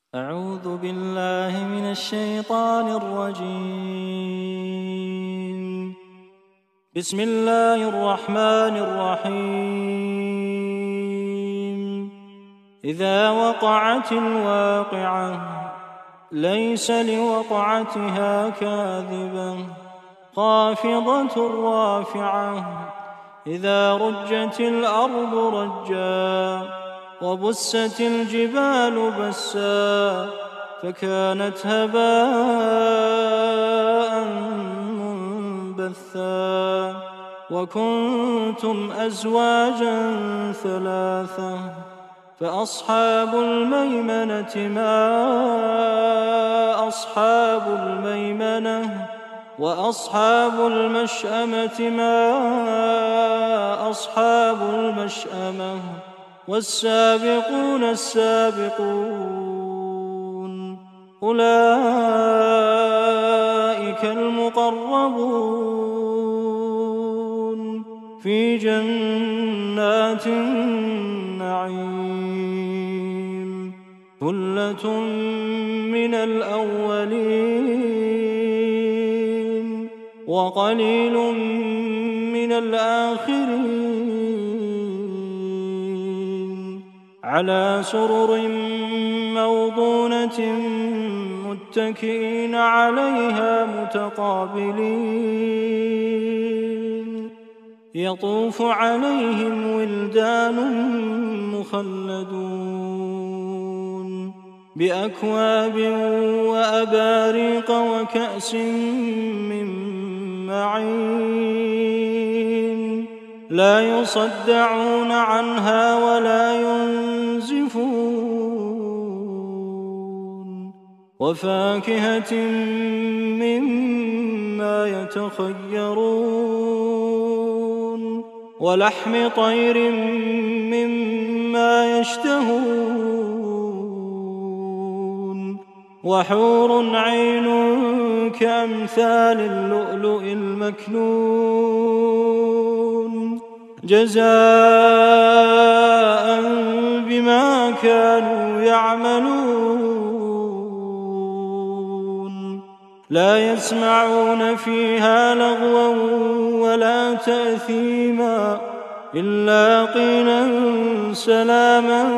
أعوذ بالله من الشيطان الرجيم. بسم الله الرحمن الرحيم. إذا وقعت الواقعة ليس لوقعتها كاذبة خافضة رافعة إذا رجت الأرض رجا وبست الجبال بسا فكانت هباء منبثا وكنتم أزواجا ثلاثة فأصحاب الميمنة ما أصحاب الميمنة وأصحاب المشأمة ما أصحاب المشأمة والسابقون السابقون أولئك المقربون في جنات النعيم ثلة من الأولين وقليل من الآخرين على سرر موضونة متكئين عليها متقابلين يطوف عليهم ولدان مخلدون بأكواب وأباريق وكأس من معين لا يصدعون عنها ولا ينزفون وفاكهة مما يتخيرون ولحم طير مما يشتهون وحور عين كأمثال اللؤلؤ المكنون جزاء بما كانوا يعملون لا يسمعون فيها لغوا ولا تأثيما إلا قيلا سلاما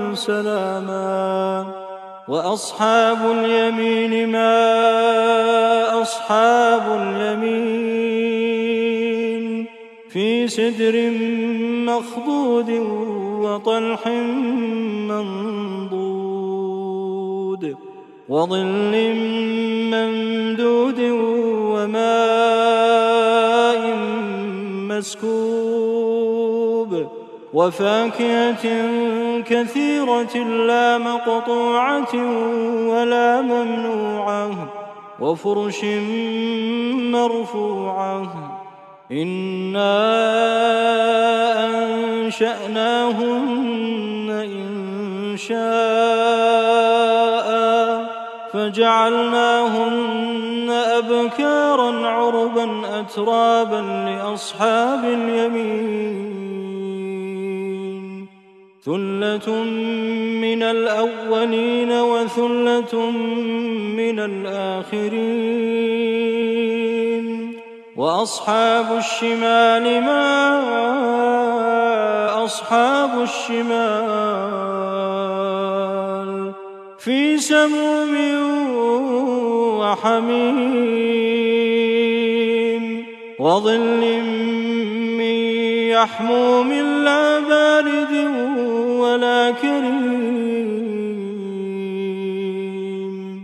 سلاما وأصحاب اليمين ما أصحاب اليمين في سدر مخضود وطلح منضود وظل ممدود وماء مسكوب وفاكهة كثيرة لا مقطوعة ولا ممنوعة وفرش مرفوعة إنا أنشأناهن إنشاء فجعلناهن أبكارا عربا أترابا لأصحاب اليمين ثلة من الأولين وثلة من الآخرين وأصحاب الشمال ما أصحاب الشمال في سموم وحميم وظل من يحموم لا بارد ولا كريم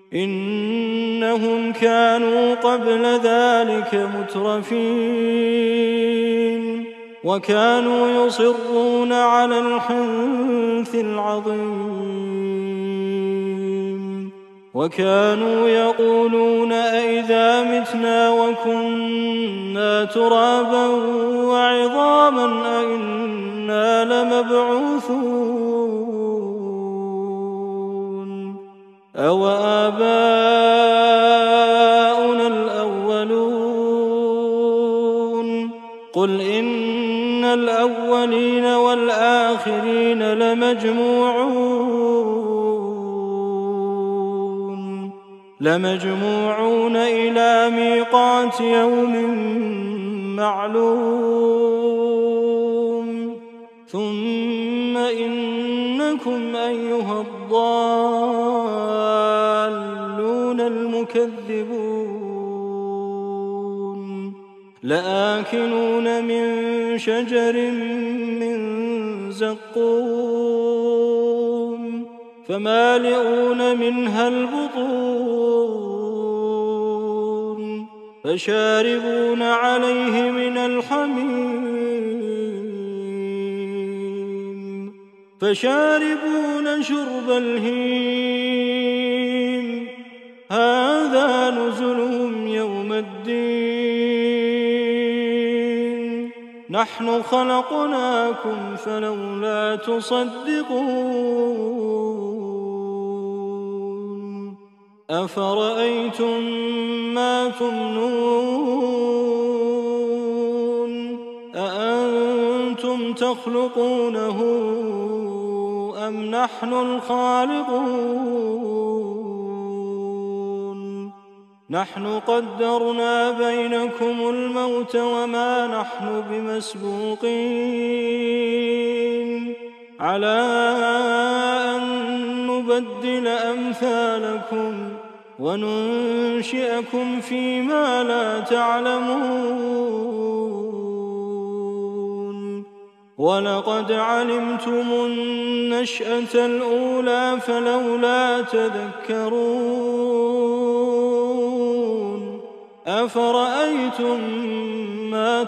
إنهم كانوا قبل ذلك مترفين وكانوا يصرون على الحنث العظيم وكانوا يقولون أئذا متنا وكنا ترابا وعظاما أئنا لمبعوثون أو آباؤنا الأولون قل إن الأولين والآخرين لمجموعون لمجموعون إلى ميقات يوم معلوم ثم إنكم أيها الضالون المكذبون لآكلون من شجر من زقوم فمالئون منها البطون فشاربون عليه من الحميم فشاربون شرب الهيم هذا نزلهم يوم الدين نحن خلقناكم فلولا تصدقون أفرأيتم ما تمنون أأنتم تخلقونه أم نحن الخالقون نحن قدرنا بينكم الموت وما نحن بمسبوقين على أن نبدل أمثالكم وننشئكم فيما لا تعلمون ولقد علمتم النشأة الأولى فلولا تذكرون أفرأيتم ما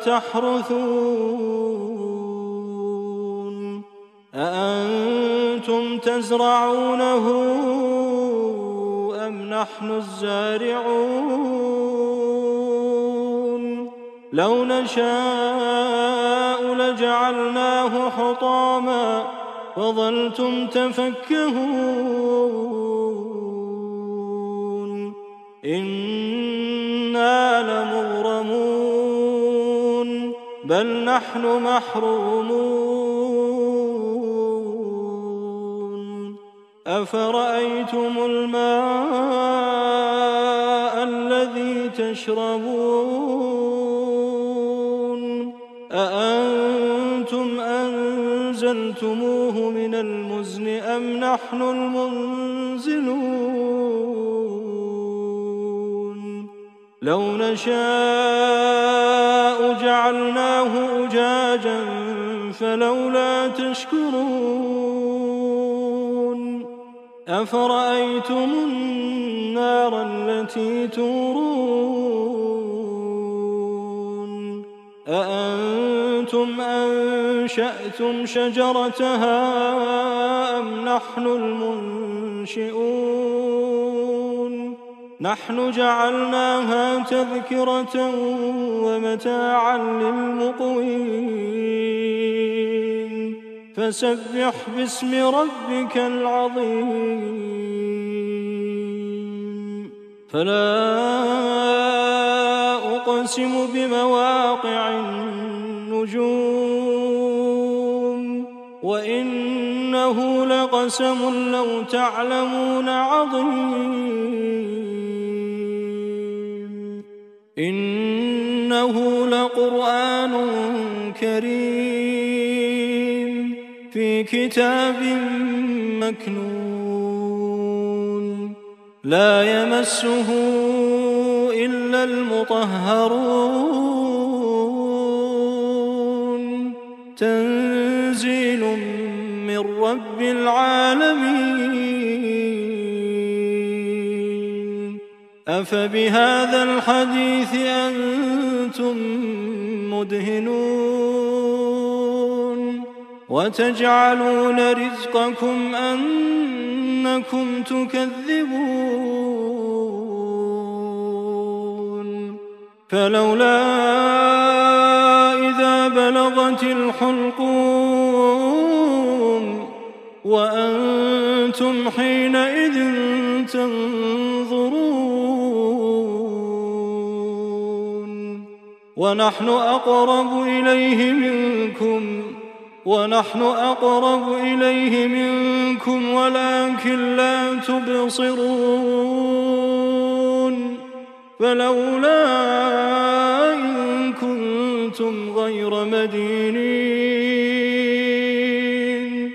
تحرثون أأنتم تزرعونه أم نحن الزارعون لو نشاء لجعلناه حطاما فظلتم تفكهون إنا لمغرمون بل نحن محرومون أفرأيتم الماء الذي تشربون أأنتم أنزلتموه من المزن أم نحن المنزلون لو نشاء جعلناه أجاجا فلولا تشكرون أفرأيتم النار التي تورون أأنتم أنشأتم شجرتها أم نحن المنشئون نحن جعلناها تذكرة ومتاعا للمقوين فسبح باسم ربك العظيم فلا أقسم بمواقع النجوم وإنه لقسم لو تعلمون عظيم إنه لقرآن كريم في كتاب مكنون لا يمسه إلا المطهرون تنزيل من رب العالمين أفبهذا الحديث أنتم مدهنون وتجعلون رزقكم أنكم تكذبون فلولا إذا بلغت الحلقوم وأنتم حينئذ تنظرون ونحن أقرب إليه منكم ولكن لا تبصرون فلولا إن كنتم غير مدينين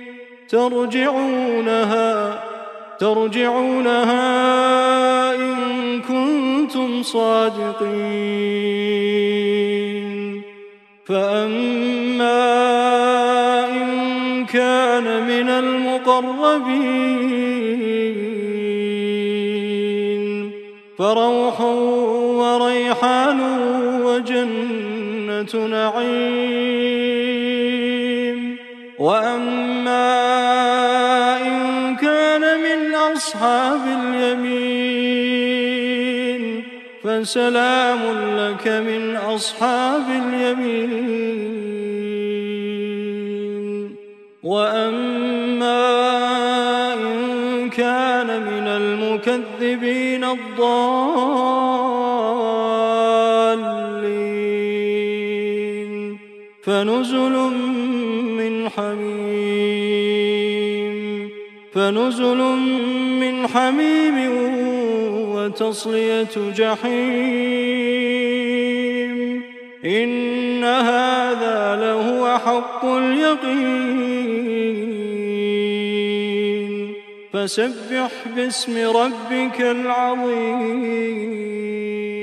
ترجعونها إن كنتم صادقين. فأما إن كان من المقربين فروح وريحان وجنة نعيم. وأما إن كان من أصحاب اليمين فسلام لك من أصحاب اليمين. وأما إن كان من المكذبين الضالين فنزل من حميم وتصلية جحيم. إن هذا لهو حق اليقين. فسبح باسم ربك العظيم.